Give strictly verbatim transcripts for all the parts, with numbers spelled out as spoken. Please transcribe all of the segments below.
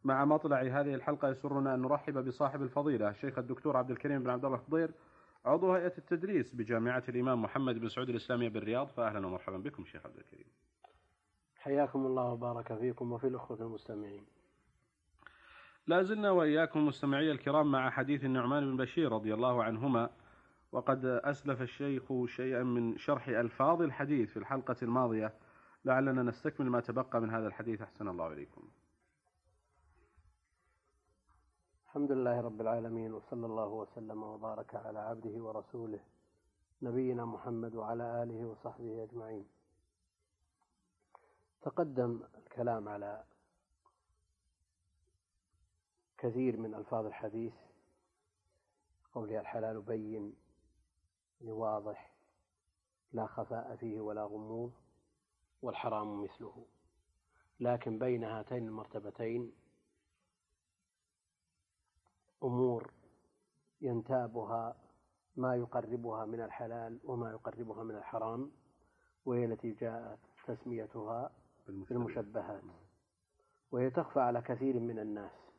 مع مطلع هذه الحلقة يسرنا أن نرحب بصاحب الفضيلة الشيخ الدكتور عبد الكريم بن عبد الله خضير، عضو هيئة التدريس بجامعة الإمام محمد بن سعود الإسلامية بالرياض. فأهلا ومرحبا بكم شيخ عبد الكريم. حياكم الله وبارك فيكم وفي الأخوة المستمعين. لا زلنا وإياكم مستمعي الكرام مع حديث النعمان بن بشير رضي الله عنهما، وقد أسلف الشيخ شيئا من شرح ألفاظ الحديث في الحلقة الماضية، لعلنا نستكمل ما تبقى من هذا الحديث. أحسن الله إليكم. الحمد لله رب العالمين، وصلى الله وسلم وبارك على عبده ورسوله نبينا محمد وعلى آله وصحبه أجمعين. تقدم الكلام على كثير من ألفاظ الحديث، قوله الحلال بين واضح لا خفاء فيه ولا غموض، والحرام مثله. لكن بين هاتين المرتبتين أمور ينتابها ما يقربها من الحلال وما يقربها من الحرام، وهي التي جاءت تسميتها بالمشبهات، وهي تخفى على كثير من الناس،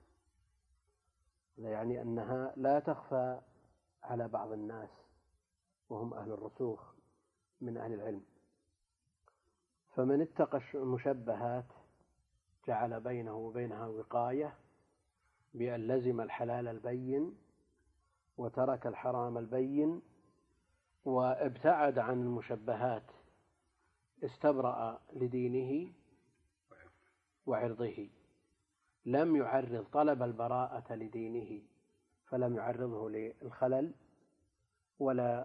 يعني أنها لا تخفى على بعض الناس وهم أهل الرسوخ من أهل العلم. فمن اتقى المشبهات جعل بينه وبينها وقاية بأن لزم الحلال البين وترك الحرام البين وابتعد عن المشبهات، استبرأ لدينه وعرضه. لم يعرض طلب البراءة لدينه، فلم يعرضه للخلل ولا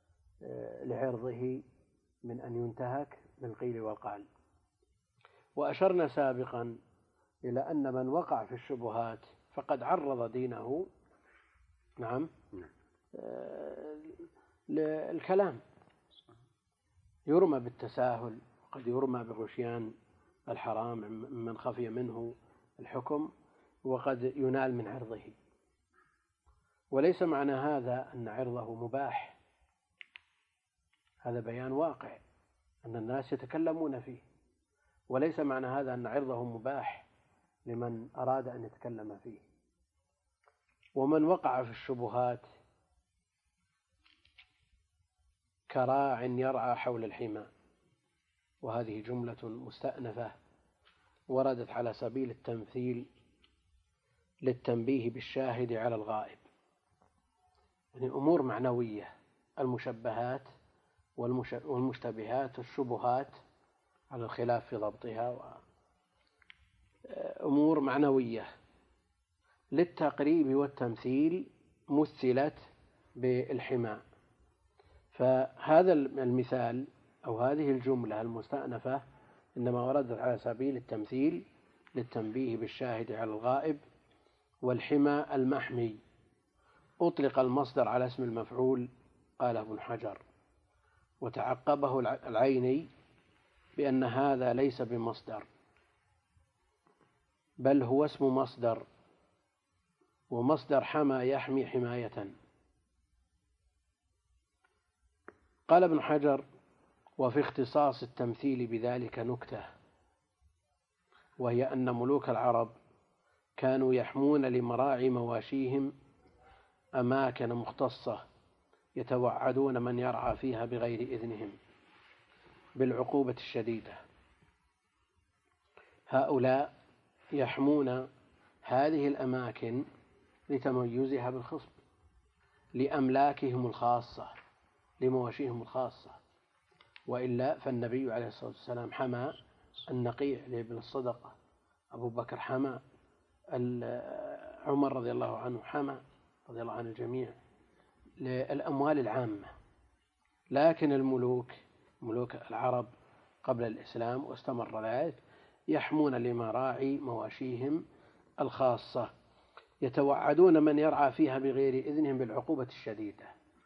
لعرضه من أن ينتهك بالقيل والقال. وأشرنا سابقا إلى أن من وقع في الشبهات فقد عرض دينه نعم للكلام، يرمى بالتساهل، قد يرمى بغشيان الحرام من خفي منه الحكم، وقد ينال من عرضه. وليس معنى هذا أن عرضه مباح، هذا بيان واقع أن الناس يتكلمون فيه، وليس معنى هذا أن عرضه مباح لمن أراد أن يتكلم فيه. ومن وقع في الشبهات كراع يرعى حول الحمى، وهذه جملة مستأنفة وردت على سبيل التمثيل للتنبيه بالشاهد على الغائب، يعني أمور معنوية، المشبهات والمشتبهات والشبهات على الخلاف في ضبطها، أمور معنوية للتقريب والتمثيل مثلت بالحمى. فهذا المثال أو هذه الجملة المستأنفة إنما وردت على سبيل التمثيل للتنبيه بالشاهد على الغائب. والحمى المحمي أطلق المصدر على اسم المفعول، قال ابن حجر، وتعقبه العيني بأن هذا ليس بمصدر بل هو اسم مصدر، ومصدر حمى يحمي حماية. قال ابن حجر: وفي اختصاص التمثيل بذلك نكتة، وهي أن ملوك العرب كانوا يحمون لمراعي مواشيهم أماكن مختصة يتوعدون من يرعى فيها بغير إذنهم بالعقوبة الشديدة. هؤلاء يحمون هذه الأماكن لتميزها بالخصب، لأملاكهم الخاصة، لمواشيهم الخاصة، وإلا فالنبي عليه الصلاة والسلام حمى النقيع لابن الصدقة، أبو بكر حمى، عمر رضي الله عنه حمى رضي الله عن الجميع للأموال العامة. لكن الملوك ملوك العرب قبل الإسلام واستمر ذلك يحمون لمراعي مواشيهم الخاصة يتوعدون من يرعى فيها بغير إذنهم بالعقوبة الشديدة.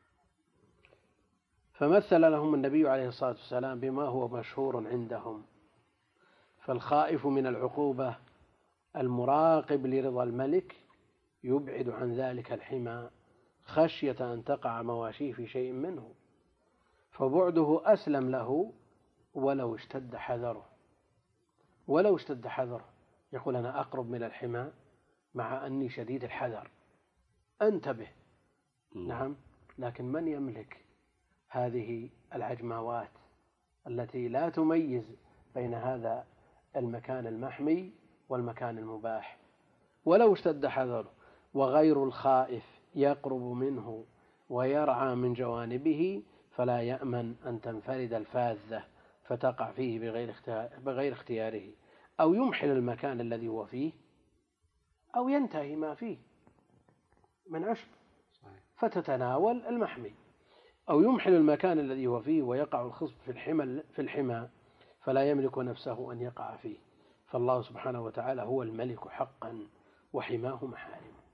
فمثل لهم النبي عليه الصلاة والسلام بما هو مشهور عندهم، فالخائف من العقوبة المراقب لرضا الملك يبعد عن ذلك الحمى خشية أن تقع مواشيه في شيء منه، فبعده أسلم له ولو اشتد حذره ولو اشتد حذره يقول أنا أقرب من الحمى مع أني شديد الحذر، انتبه. م. نعم، لكن من يملك هذه العجماوات التي لا تميز بين هذا المكان المحمي والمكان المباح؟ ولو اشتد حذره وغير الخائف يقرب منه ويرعى من جوانبه فلا يأمن أن تنفرد الفاذة فتقع فيه بغير اختياره، أو يمحل المكان الذي هو فيه، أو ينتهي ما فيه من عشب فتتناول المحمي، أو يمحل المكان الذي هو فيه ويقع الخصب في الحمى في الحمى فلا يملك نفسه أن يقع فيه. فالله سبحانه وتعالى هو الملك حقا وحماه محارمه.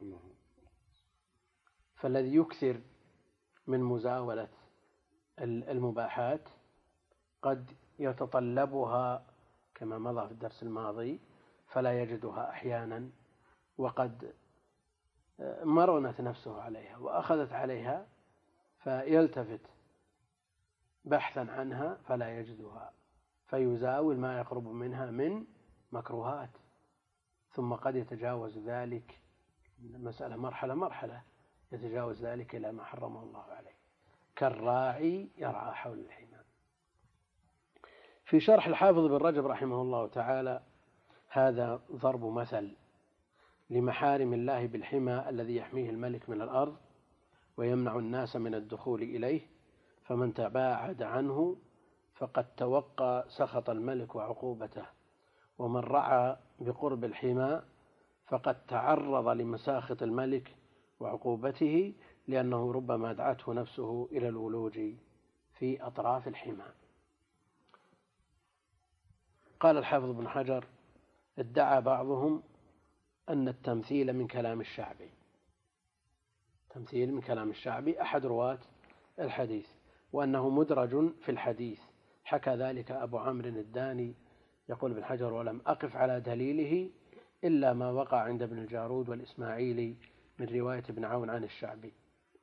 فالذي يكثر من مزاولة المباحات قد يتطلبها كما مضى في الدرس الماضي فلا يجدها أحيانا، وقد مرنت نفسه عليها وأخذت عليها فيلتفت بحثا عنها فلا يجدها، فيزاول ما يقرب منها من مكروهات، ثم قد يتجاوز ذلك المسألة مرحلة مرحلة، يتجاوز ذلك إلى ما حرمه الله عليه، كالراعي يرعى حول الحمى. في شرح الحافظ بن رجب رحمه الله تعالى هذا ضرب مثل لمحارم الله بالحمى الذي يحميه الملك من الأرض ويمنع الناس من الدخول إليه، فمن تباعد عنه فقد توقى سخط الملك وعقوبته، ومن رعى بقرب الحمى فقد تعرض لمساخط الملك وعقوبته، لأنه ربما دعته نفسه إلى الولوج في أطراف الحمى. قال الحافظ بن حجر: ادعى بعضهم أن التمثيل من كلام الشعبي، تمثيل من كلام الشعبي أحد رواة الحديث، وأنه مدرج في الحديث، حكى ذلك أبو عمرو الداني. يقول ابن حجر: ولم أقف على دليله إلا ما وقع عند ابن الجارود والإسماعيلي من رواية ابن عون عن الشعبي.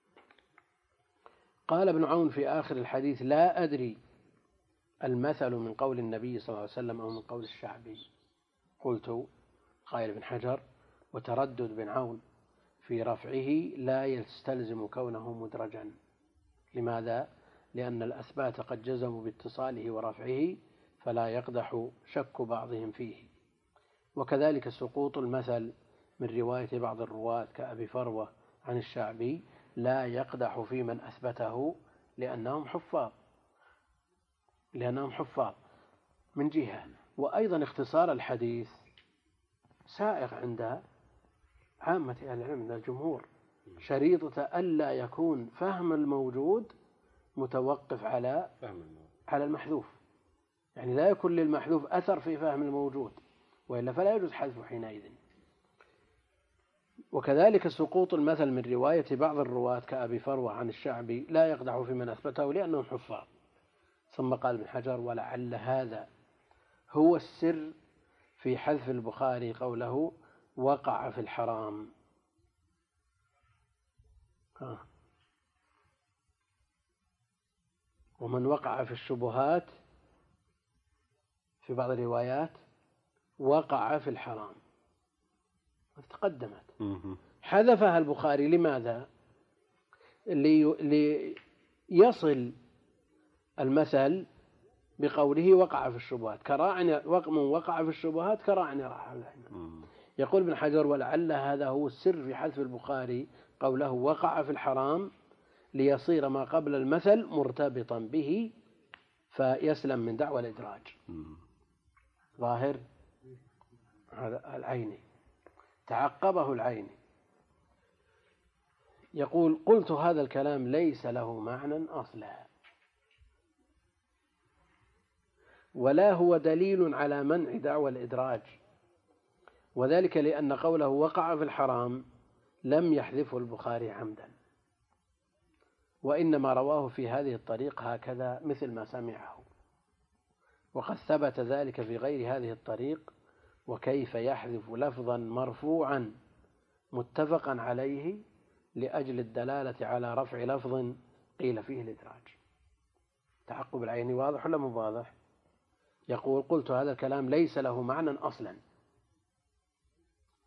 قال ابن عون في آخر الحديث: لا أدري المثل من قول النبي صلى الله عليه وسلم أو من قول الشعبي. قلت: قال ابن حجر: وتردد ابن عون في رفعه لا يستلزم كونه مدرجا. لماذا؟ لأن الأثبات قد جزموا باتصاله ورفعه، فلا يقدح شك بعضهم فيه. وكذلك سقوط المثل من رواية بعض الرواة كأبي فروة عن الشعبي لا يقدح في من أثبته، لأنهم حفاظ لأنهم حفاظ من جهة. وأيضا اختصار الحديث سائغ عند عامة أهل العلم من الجمهور، شريطة ألا يكون فهم الموجود متوقف على على المحذوف، يعني لا يكون للمحذوف أثر في فهم الموجود، وإلا فلا يجوز حذفه حينئذ. وكذلك سقوط المثل من رواية بعض الرواة كأبي فروة عن الشعبي لا يقدح في من أثبته، لأنهم حفاظ. ثم قال ابن حجر: ولعل هذا هو السر في حذف البخاري قوله وقع في الحرام. ها. ومن وقع في الشبهات في بعض الروايات وقع في الحرام، تقدمت. حذفها البخاري لماذا؟ ليصل المثل بقوله وقع في الشبهات، كراع من وقع في الشبهات كراع يرعى حول الحمى. يقول ابن حجر: ولعل هذا هو السر في حذف البخاري قوله وقع في الحرام، ليصير ما قبل المثل مرتبطا به فيسلم من دعوى الإدراج. ظاهر هذا العيني، تعقبه العيني. يقول: قلت هذا الكلام ليس له معنى أصلا، ولا هو دليل على منع دعوى الإدراج، وذلك لأن قوله وقع في الحرام لم يحذفه البخاري عمدا، وإنما رواه في هذه الطريق هكذا مثل ما سمعه، وقد ثبت ذلك في غير هذه الطريق. وكيف يحذف لفظا مرفوعا متفقا عليه لأجل الدلالة على رفع لفظ قيل فيه الإدراج؟ تعقب العين واضح ولا مو واضح؟ يقول: قلت هذا الكلام ليس له معنى أصلا،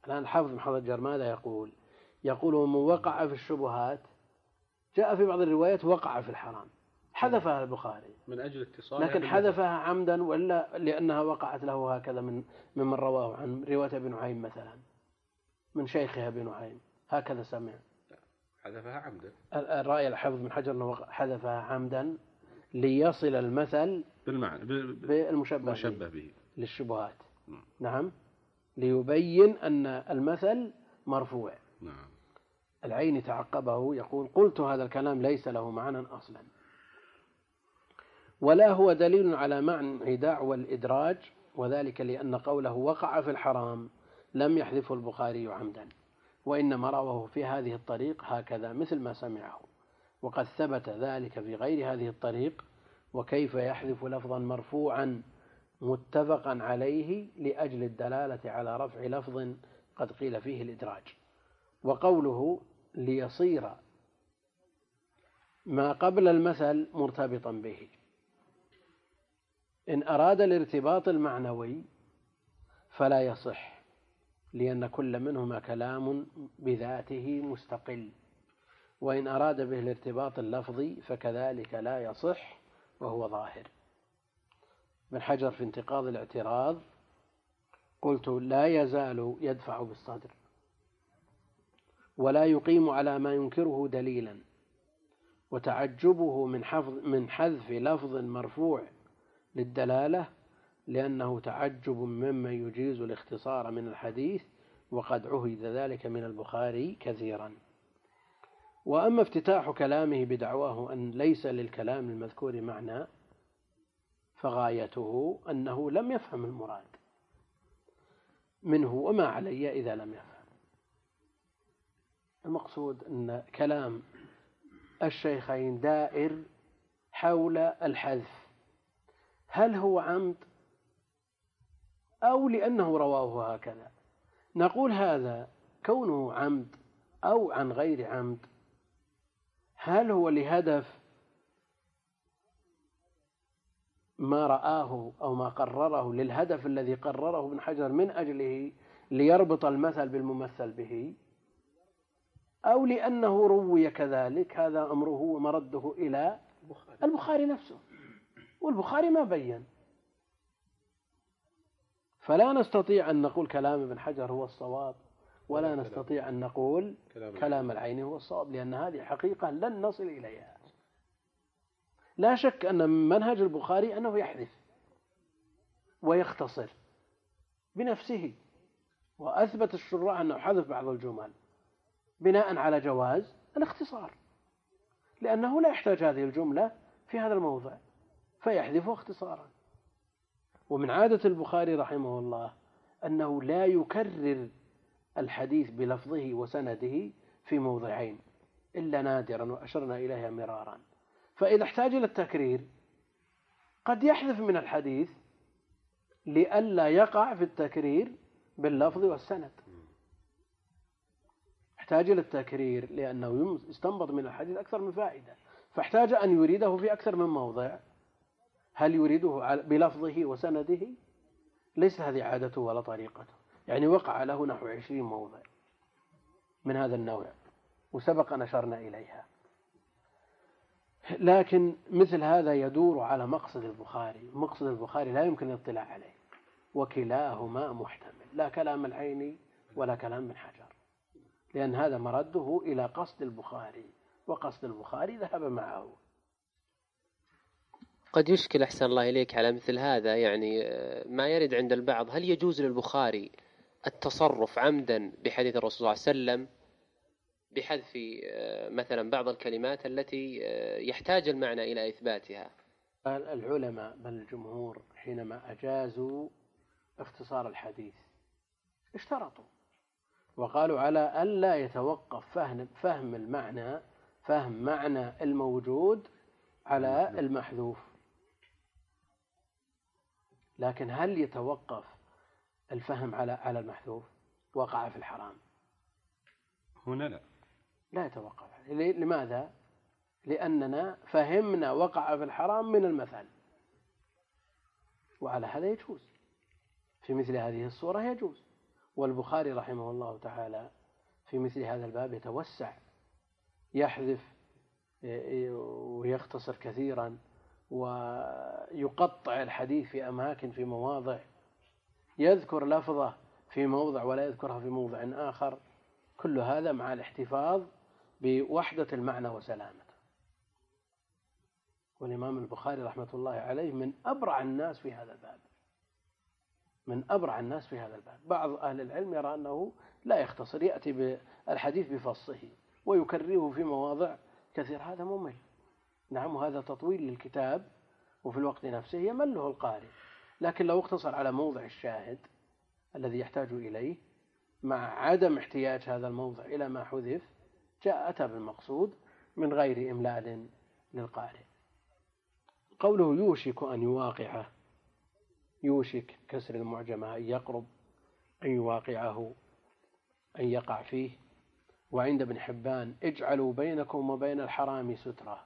الآن الحافظ بن حجر ماذا يقول؟ يقول ومن وقع في الشبهات جاء في بعض الروايات وقع في الحرام، حذفها البخاري من أجل اتصال، لكن حذفها عمدا ولا لأنها وقعت له هكذا من ممن رواه عن رواية ابن نعيم مثلا من شيخها ابن نعيم هكذا سمع؟ حذفها عمدا. الرأي الحافظ بن حجر أنه حذفها عمدا ليصل المثل بالمعنى بالمشبه به. به للشبهات. م. نعم، ليبين أن المثل مرفوع. نعم. العيني تعقبه يقول قلت هذا الكلام ليس له معنى أصلا، ولا هو دليل على معنى دعوى الإدراج، وذلك لأن قوله وقع في الحرام لم يحذفه البخاري عمدا، وإنما رواه في هذه الطريق هكذا مثل ما سمعه، وقد ثبت ذلك في غير هذه الطريق، وكيف يحذف لفظا مرفوعا متفقا عليه لأجل الدلالة على رفع لفظ قد قيل فيه الإدراج. وقوله ليصير ما قبل المثل مرتبطا به، إن أراد الارتباط المعنوي فلا يصح، لأن كل منهما كلام بذاته مستقل، وإن أراد به الارتباط اللفظي فكذلك لا يصح وهو ظاهر. ابن حجر في انتقاض الاعتراض قلت لا يزال يدفع بالصدر ولا يقيم على ما ينكره دليلا، وتعجبه من حفظ من حذف لفظ مرفوع للدلالة لأنه تعجب مما يجيز الاختصار من الحديث، وقد عهد ذلك من البخاري كثيرا. وأما افتتاح كلامه بدعواه أن ليس للكلام المذكور معنى فغايته أنه لم يفهم المراد منه، وما علي إذا لم يفهم. المقصود أن كلام الشيخين دائر حول الحذف، هل هو عمد أو لأنه رواه هكذا؟ نقول هذا كونه عمد أو عن غير عمد، هل هو لهدف ما رآه أو ما قرره للهدف الذي قرره ابن حجر من أجله ليربط المثل بالممثل به، أو لأنه روي كذلك؟ هذا أمره ومرده إلى البخاري نفسه، والبخاري ما بين. فلا نستطيع أن نقول كلام ابن حجر هو الصواب، ولا نستطيع أن نقول كلام العيني هو الصواب، لأن هذه حقيقة لن نصل إليها. لا شك أن منهج البخاري أنه يحذف ويختصر بنفسه، وأثبت الشراح أنه حذف بعض الجمل بناء على جواز الاختصار، لأنه لا يحتاج هذه الجملة في هذا الموضع فيحذفه اختصارا. ومن عادة البخاري رحمه الله أنه لا يكرر الحديث بلفظه وسنده في موضعين إلا نادرا، وأشرنا إليها مرارا. فإذا احتاج إلى التكرير قد يحذف من الحديث لئلا يقع في التكرير باللفظ والسند. احتاج إلى التكرير لأنه يستنبط من الحديث أكثر من فائدة، فاحتاج أن يريده في أكثر من موضع. هل يريده بلفظه وسنده؟ ليس هذه عادته ولا طريقته، يعني وقع له نحو عشرين موضع من هذا النوع، وسبق أن أشرنا إليها. لكن مثل هذا يدور على مقصد البخاري، مقصد البخاري لا يمكن الاطلاع عليه، وكلاهما محتمل، لا كلام العيني ولا كلام ابن حجر، لأن هذا مرده إلى قصد البخاري، وقصد البخاري ذهب معه. قد يشكل أحسن الله إليك على مثل هذا، يعني ما يرد عند البعض، هل يجوز للبخاري التصرف عمدا بحديث الرسول صلى الله عليه وسلم بحذف مثلا بعض الكلمات التي يحتاج المعنى إلى إثباتها؟ العلماء بل الجمهور حينما أجازوا اختصار الحديث اشترطوا وقالوا على ألا يتوقف فهم, فهم المعنى فهم معنى الموجود على المحذوف. لكن هل يتوقف الفهم على على المحذوف؟ وقع في الحرام هنا لا لا يتوقف. لماذا؟ لأننا فهمنا وقع في الحرام من المثل، وعلى هذا يجوز في مثل هذه الصورة يجوز. والبخاري رحمه الله تعالى في مثل هذا الباب يتوسع، يحذف ويختصر كثيرا، ويقطع الحديث في أماكن في مواضع، يذكر لفظة في موضع ولا يذكرها في موضع آخر، كل هذا مع الاحتفاظ بوحدة المعنى وسلامته. والإمام البخاري رحمة الله عليه من أبرع الناس في هذا الباب، من أبرع الناس في هذا الباب. بعض أهل العلم يرى أنه لا يختصر، يأتي بالحديث بفصه ويكرره في مواضع كثير، هذا ممل. نعم، وهذا تطويل للكتاب، وفي الوقت نفسه يمله القارئ. لكن لو اقتصر على موضع الشاهد الذي يحتاج إليه مع عدم احتياج هذا الموضع إلى ما حذف، جاء أتى بالمقصود من غير إملال للقارئ. قوله يوشك أن يواقعه، يوشك كسر المعجمة، أن يقرب، أن يواقعه، أن يقع فيه. وعند ابن حبان اجعلوا بينكم وبين الحرام سترة،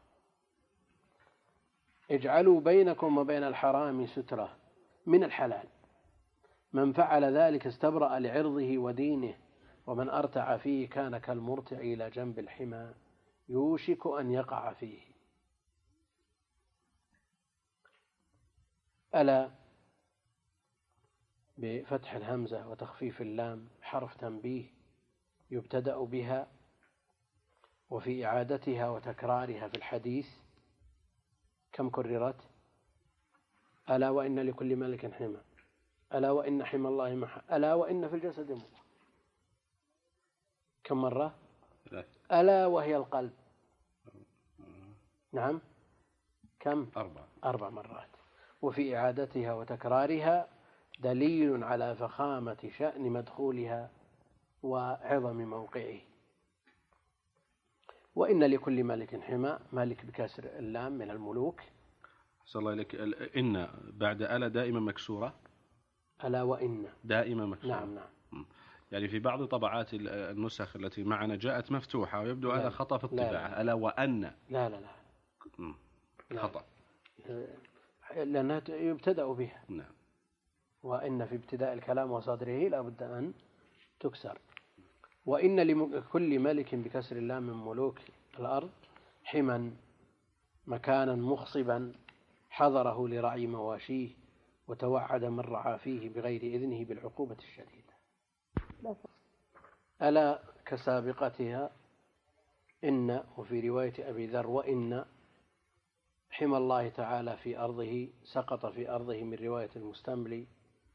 اجعلوا بينكم وبين الحرام سترة من الحلال، من فعل ذلك استبرأ لعرضه ودينه، ومن أرتع فيه كان كالمرتع إلى جنب الحمى يوشك أن يقع فيه. ألا بفتح الهمزة وتخفيف اللام حرف تنبيه يبتدأ بها، وفي إعادتها وتكرارها في الحديث كم كررت؟ ألا وإن لكل ملك حمى، ألا وإن حمى الله محى، ألا وإن في الجسد مضغة. كم مرة؟ ألا وهي القلب. نعم، كم؟ أربع أربع مرات. وفي إعادتها وتكرارها دليل على فخامة شأن مدخولها وعظم موقعه. وإن لكل ملك حمى، مالك بكسر اللام من الملوك. صلى الله عليك. إن بعد ألا دائما مكسورة، ألا وإن دائما مكسورة. نعم نعم. يعني في بعض طبعات النسخ التي معنا جاءت مفتوحة، ويبدو هذا خطأ في الطباعة. ألا وأن لا لا لا خطأ، لأنها يبتدأ بها. نعم. وإن في ابتداء الكلام وصدره لا بد أن تكسر. وإن لكل ملك بكسر اللام من ملوك الأرض حما، مكانا مخصبا حضره لرعي مواشيه، وتوعد من رعى فيه بغير إذنه بالعقوبة الشديدة. ألا كسابقتها إن، وفي رواية أبي ذر وإن حمى الله تعالى في أرضه سقط في أرضه من رواية المستملي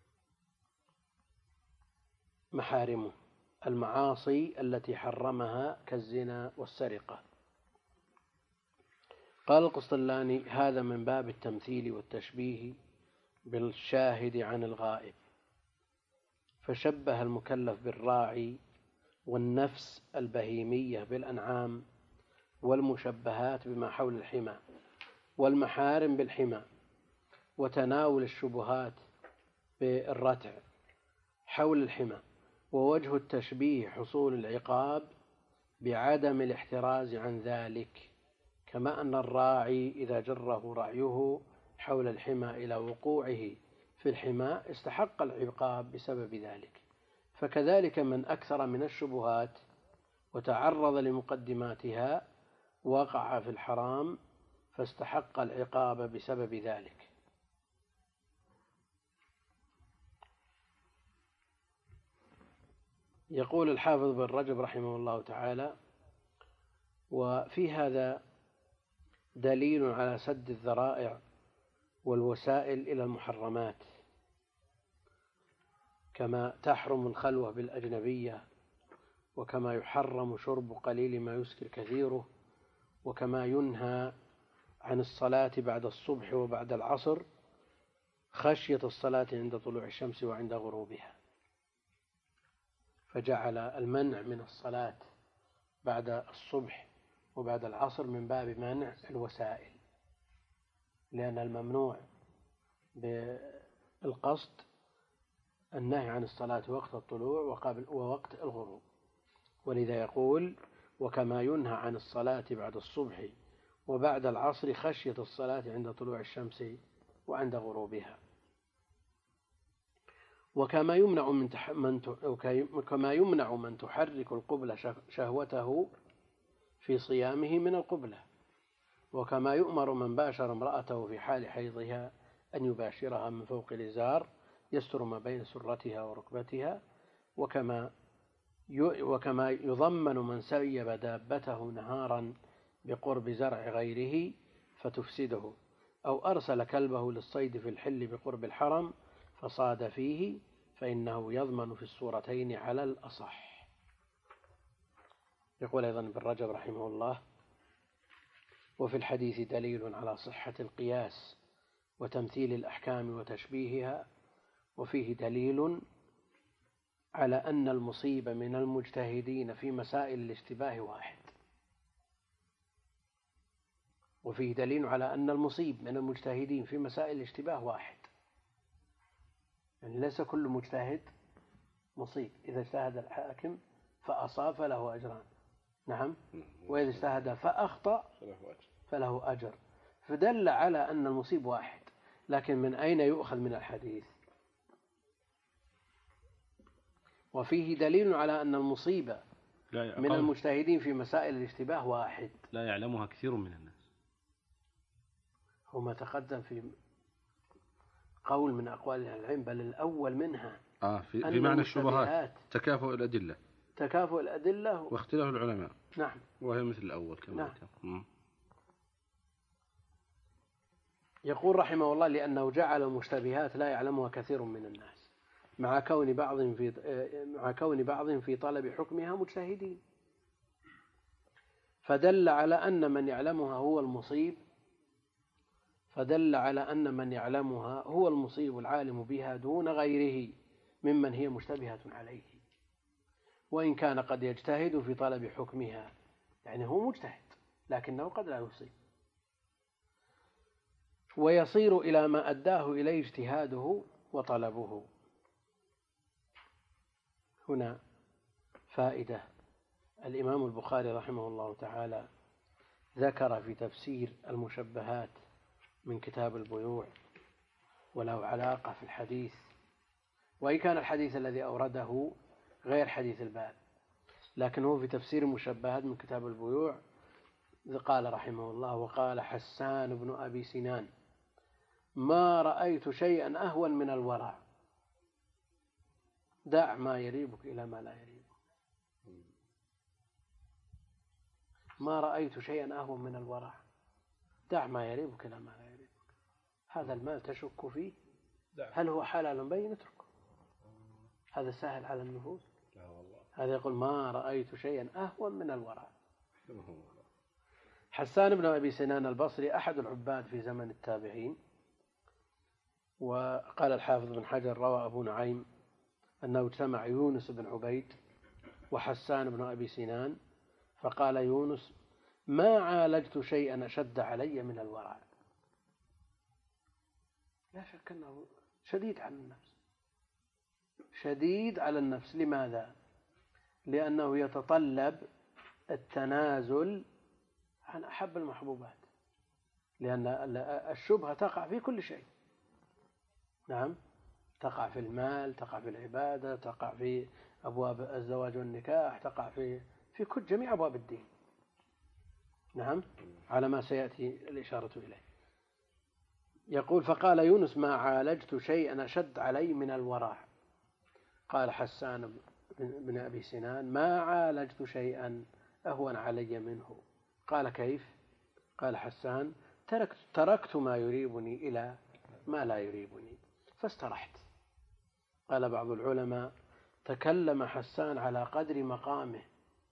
محارمه، المعاصي التي حرمها كالزنا والسرقة. قال القسطلاني هذا من باب التمثيل والتشبيه بالشاهد عن الغائب، فشبه المكلف بالراعي، والنفس البهيمية بالأنعام، والمشبهات بما حول الحمى، والمحارم بالحمى، وتناول الشبهات بالرتع حول الحمى. ووجه التشبيه حصول العقاب بعدم الاحتراز عن ذلك، كما أن الراعي إذا جره رعيه حول الحمى إلى وقوعه في الحمى استحق العقاب بسبب ذلك، فكذلك من أكثر من الشبهات وتعرض لمقدماتها وقع في الحرام فاستحق العقاب بسبب ذلك. يقول الحافظ بن رجب رحمه الله تعالى: وفي هذا دليل على سد الذرائع والوسائل إلى المحرمات، كما تحرم الخلوة بالأجنبية، وكما يحرم شرب قليل ما يسكر كثيره، وكما ينهى عن الصلاة بعد الصبح وبعد العصر خشية الصلاة عند طلوع الشمس وعند غروبها، فجعل المنع من الصلاة بعد الصبح وبعد العصر من باب منع الوسائل، لأن الممنوع بالقصد النهي عن الصلاة وقت الطلوع وقبل ووقت الغروب، ولذا يقول: وكما ينهى عن الصلاة بعد الصبح وبعد العصر خشية الصلاة عند طلوع الشمس وعند غروبها. وكما يمنع من, تح من ت... كما يمنع من تحرك القبلة شهوته في صيامه من القبلة، وكما يؤمر من باشر امرأته في حال حيضها أن يباشرها من فوق الإزار يستر ما بين سرتها وركبتها، وكما وكما يضمن من سيب دابته نهارا بقرب زرع غيره فتفسده، أو أرسل كلبه للصيد في الحل بقرب الحرم فصاد فيه، فإنه يضمن في الصورتين على الأصح. يقول أيضا ابن رجب رحمه الله: وفي الحديث دليل على صحة القياس وتمثيل الأحكام وتشبيهها، وفيه دليل على أن المصيب من المجتهدين في مسائل الاشتباه واحد. وفيه دليل على أن المصيب من المجتهدين في مسائل الاشتباه واحد، يعني ليس كل مجتهد مصيب. إذا اجتهد الحاكم فأصاب فله أجران، نعم، وإذا اجتهد فأخطأ فله أجر، فدل على أن المصيب واحد. لكن من أين يؤخذ من الحديث؟ وفيه دليل على أن المصيبة من المجتهدين في مسائل الاشتباه واحد لا يعلمها كثير من الناس. هو ما تقدم في قول من أقوال العلم، بل الأول منها آه في, في معنى الشبهات تكافؤ الأدلة تكافؤ الأدلة واختلاف العلماء، نعم، وهي مثل الأول كما نعم. يقول رحمه الله: لأنه جعل المشتبهات لا يعلمها كثير من الناس، مع كون بعض في مع كون بعض في طلب حكمها مجتهدين، فدل على أن من يعلمها هو المصيب فدل على أن من يعلمها هو المصيب العالم بها دون غيره ممن هي مشتبهة عليه، وإن كان قد يجتهد في طلب حكمها، يعني هو مجتهد لكنه قد لا يصيب، ويصير إلى ما أداه إليه اجتهاده وطلبه. هنا فائدة: الإمام البخاري رحمه الله تعالى ذكر في تفسير المشبهات من كتاب البيوع، وله علاقة في الحديث، وإن كان الحديث الذي أورده غير حديث الباب، لكن هو في تفسير المشبهات من كتاب البيوع قال رحمه الله: وقال حسان بن أبي سنان: ما رأيت شيئا أهون من الورع، دع ما يريبك إلى ما لا يريبك. ما رأيت شيئا أهون من الورع، دع ما يريبك إلى ما لا يريبك. هذا المال تشك فيه هل هو حلال بين، اتركه، هذا سهل على النفوس. هذا يقول: ما رأيت شيئا أهون من الورع. حسان بن أبي سنان البصري أحد العباد في زمن التابعين، وقال الحافظ بن حجر: روى أبو نعيم أنه اجتمع يونس بن عبيد وحسان بن أبي سنان، فقال يونس: ما عالجت شيئا أشد علي من الورع. لا شك أنه شديد على النفس، شديد على النفس. لماذا؟ لأنه يتطلب التنازل عن أحب المحبوبات، لأن الشبهة تقع في كل شيء، نعم، تقع في المال، تقع في العبادة، تقع في أبواب الزواج والنكاح، تقع في في كل جميع أبواب الدين، نعم، على ما سيأتي الإشارة إليه. يقول: فقال يونس: ما عالجت شيئا أشد علي من الورع. قال حسان بن أبي سنان: ما عالجت شيئا أهون علي منه. قال: كيف؟ قال حسان: تركت, تركت ما يريبني إلى ما لا يريبني فاسترحت. قال بعض العلماء: تكلم حسان على قدر مقامه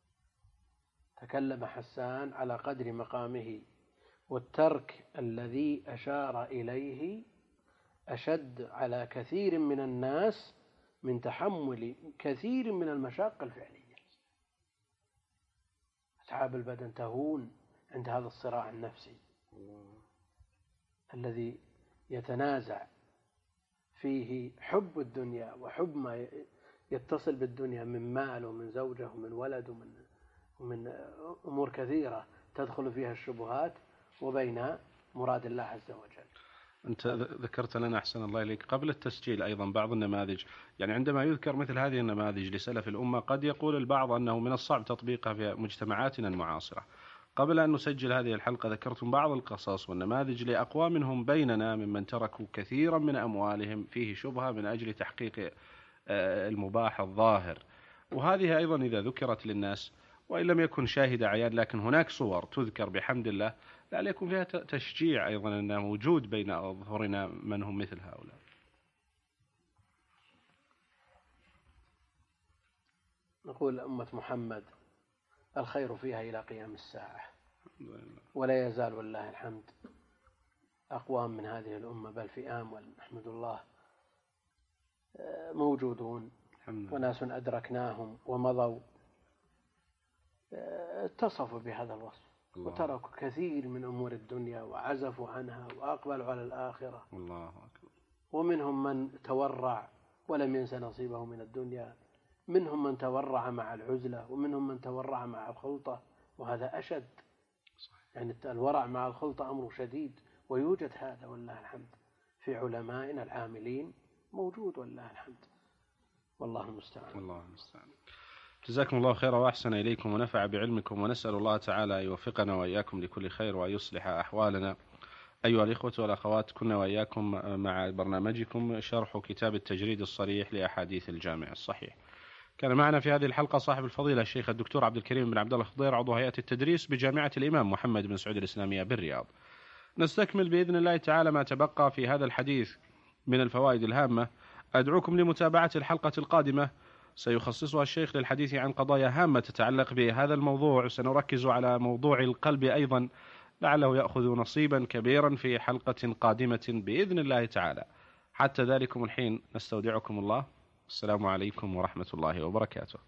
تكلم حسان على قدر مقامه والترك الذي أشار إليه أشد على كثير من الناس من تحمل كثير من المشاق الفعلية. أتعاب البدن تهون عند هذا الصراع النفسي الذي يتنازع فيه حب الدنيا وحب ما يتصل بالدنيا من مال ومن زوجة ومن ولد ومن, ومن أمور كثيرة تدخل فيها الشبهات، وبين مراد الله عز وجل. أنت ذكرت لنا أحسن الله إليك قبل التسجيل أيضا بعض النماذج، يعني عندما يذكر مثل هذه النماذج لسلف الأمة قد يقول البعض أنه من الصعب تطبيقها في مجتمعاتنا المعاصرة. قبل أن نسجل هذه الحلقة ذكرتم بعض القصص والنماذج لأقوام منهم بيننا ممن تركوا كثيرا من أموالهم فيه شبهة من أجل تحقيق المباح الظاهر، وهذه أيضا إذا ذكرت للناس وإن لم يكن شاهد عيان لكن هناك صور تذكر بحمد الله لعل يكون فيها تشجيع أيضا أنه موجود بين أظهرنا من هم مثل هؤلاء. نقول أمة محمد الخير فيها إلى قيام الساعة، ولا يزال والله الحمد أقوام من هذه الأمة بل فئام ونحمد الله موجودون، وناس أدركناهم ومضوا اتصفوا بهذا الوصف وتركوا كثير من أمور الدنيا وعزفوا عنها وأقبلوا على الآخرة. الله أكبر. ومنهم من تورع ولم ينس نصيبه من الدنيا، منهم من تورع مع العزلة، ومنهم من تورع مع الخلطة، وهذا أشد. يعني الورع مع الخلطة أمر شديد، ويوجد هذا والله الحمد في علمائنا العاملين موجود والله الحمد، والله المستعان. الله المستعان. جزاكم الله خيرا وأحسن إليكم ونفع بعلمكم، ونسأل الله تعالى أن يوفقنا وإياكم لكل خير وأن يصلح أحوالنا. أيها الإخوة والأخوات، كنا وإياكم مع برنامجكم شرح كتاب التجريد الصريح لأحاديث الجامع الصحيح. كان معنا في هذه الحلقة صاحب الفضيلة الشيخ الدكتور عبد الكريم بن عبد الله الخضير، عضو هيئة التدريس بجامعة الإمام محمد بن سعود الإسلامية بالرياض. نستكمل بإذن الله تعالى ما تبقى في هذا الحديث من الفوائد الهامة. أدعوكم لمتابعة الحلقة القادمة، سيخصصها الشيخ للحديث عن قضايا هامة تتعلق بهذا الموضوع، سنركز على موضوع القلب أيضا، لعله يأخذ نصيبا كبيرا في حلقة قادمة بإذن الله تعالى. حتى ذلكم الحين نستودعكم الله، السلام عليكم ورحمة الله وبركاته.